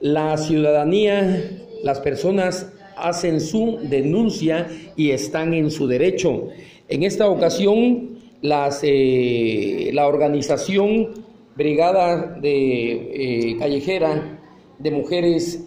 La ciudadanía, las personas hacen su denuncia y están en su derecho. En esta ocasión, la organización Brigada Callejera de Mujeres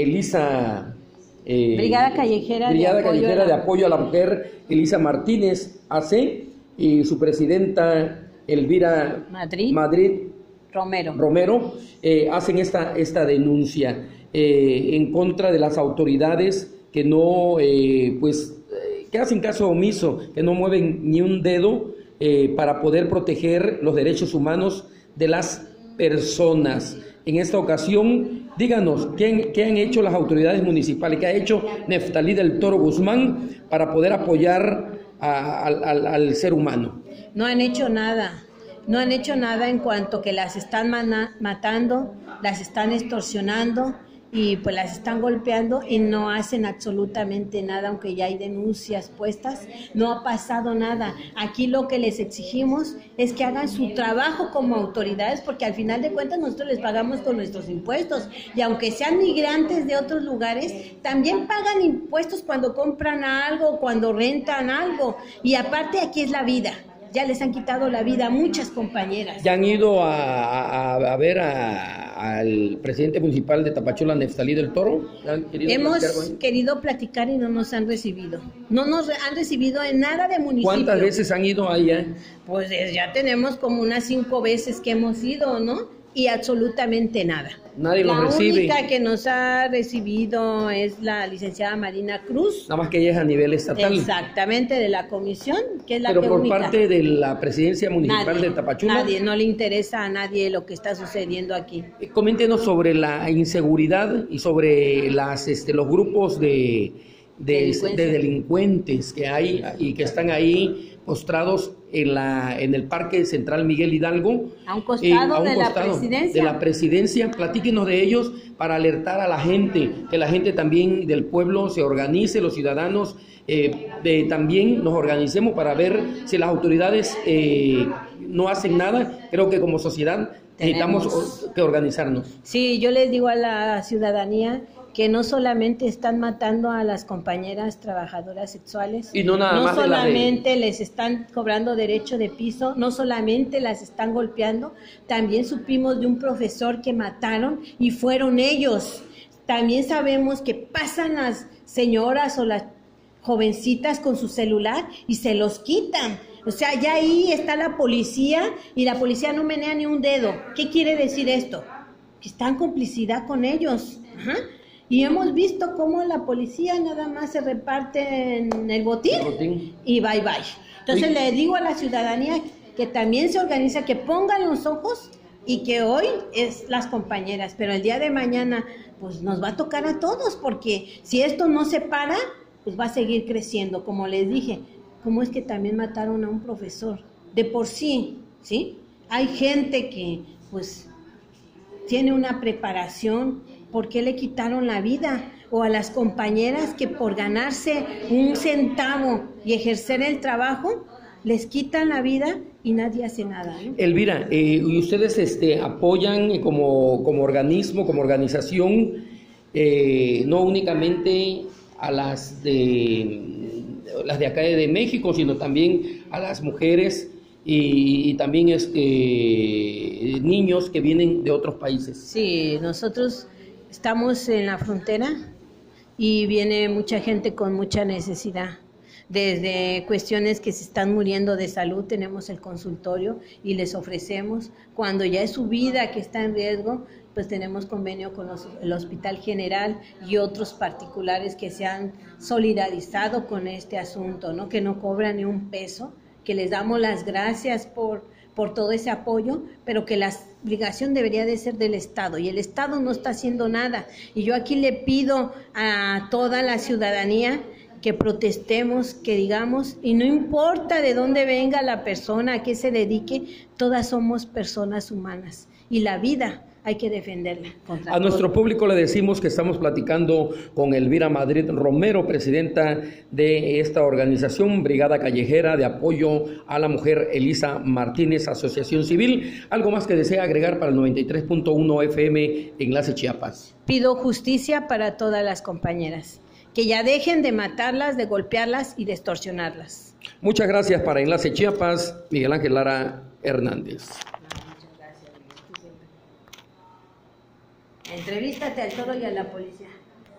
Brigada Callejera de Apoyo a la Mujer, Elisa Martínez AC, y su presidenta Elvira Madrid Romero hacen esta denuncia en contra de las autoridades que no, que hacen caso omiso, que no mueven ni un dedo para poder proteger los derechos humanos de las personas. En esta ocasión, díganos, ¿qué han hecho las autoridades municipales? ¿Qué ha hecho Neftalí del Toro Guzmán para poder apoyar al ser humano? No han hecho nada. No han hecho nada en cuanto que las están matando, las están extorsionando y pues las están golpeando y no hacen absolutamente nada, aunque ya hay denuncias puestas, no ha pasado nada. Aquí lo que les exigimos es que hagan su trabajo como autoridades, porque al final de cuentas nosotros les pagamos con nuestros impuestos, y aunque sean migrantes de otros lugares, también pagan impuestos cuando compran algo, cuando rentan algo, y aparte aquí es la vida. Ya les han quitado la vida a muchas compañeras. ¿Ya han ido a ver al presidente municipal de Tapachula, Neftalí del Toro? Hemos querido platicar y no nos han recibido. No nos han recibido en nada de municipio. ¿Cuántas veces han ido allá? Pues ya tenemos como unas 5 veces que hemos ido, ¿no? Y absolutamente nada. Nadie los recibe. La única que nos ha recibido es la licenciada Marina Cruz. Nada más que ella es a nivel estatal. Exactamente, de la comisión, que es la Pero que por única. Parte de la presidencia municipal de Tapachula. Nadie, no le interesa a nadie lo que está sucediendo aquí. Coméntenos sobre la inseguridad y sobre los grupos de delincuentes que hay y que están ahí postrados en el Parque Central Miguel Hidalgo, a un costado de la presidencia. Platíquenos de ellos para alertar a la gente, que la gente también del pueblo se organice, los ciudadanos también nos organicemos para ver si las autoridades no hacen nada. Creo que como sociedad necesitamos que organizarnos. Sí, yo les digo a la ciudadanía que no solamente están matando a las compañeras trabajadoras sexuales, y no solamente les están cobrando derecho de piso, no solamente las están golpeando, también supimos de un profesor que mataron y fueron ellos. También sabemos que pasan las señoras o las jovencitas con su celular y se los quitan. O sea, ya ahí está la policía y la policía no menea ni un dedo. ¿Qué quiere decir esto? Que está en complicidad con ellos. Ajá. Y hemos visto cómo la policía nada más se reparte en el botín y bye. Entonces le digo a la ciudadanía que también se organiza, que pongan los ojos, y que hoy es las compañeras, pero el día de mañana pues nos va a tocar a todos, porque si esto no se para, pues va a seguir creciendo. Como les dije, ¿cómo es que también mataron a un profesor? De por sí, ¿sí? Hay gente que pues tiene una preparación. ¿Por qué le quitaron la vida? O a las compañeras que por ganarse un centavo y ejercer el trabajo, les quitan la vida y nadie hace nada, ¿no? Elvira, ¿y ustedes apoyan como organismo, como organización, no únicamente a las de acá de México, sino también a las mujeres y también niños que vienen de otros países? Sí, nosotros estamos en la frontera y viene mucha gente con mucha necesidad. Desde cuestiones que se están muriendo de salud, tenemos el consultorio y les ofrecemos. Cuando ya es su vida que está en riesgo, pues tenemos convenio con el Hospital General y otros particulares que se han solidarizado con este asunto, ¿no? Que no cobran ni un peso, que les damos las gracias por todo ese apoyo, pero que la obligación debería de ser del Estado, y el Estado no está haciendo nada. Y yo aquí le pido a toda la ciudadanía que protestemos, que digamos, y no importa de dónde venga la persona, a qué se dedique, todas somos personas humanas, y la vida hay que defenderla. A nuestro público le decimos que estamos platicando con Elvira Madrid Romero, presidenta de esta organización, Brigada Callejera de Apoyo a la Mujer Elisa Martínez, Asociación Civil. ¿Algo más que desea agregar para el 93.1 FM Enlace Chiapas? Pido justicia para todas las compañeras, que ya dejen de matarlas, de golpearlas y de extorsionarlas. Muchas gracias. Para Enlace Chiapas, Miguel Ángel Lara Hernández. Entrevístate al toro y a la policía.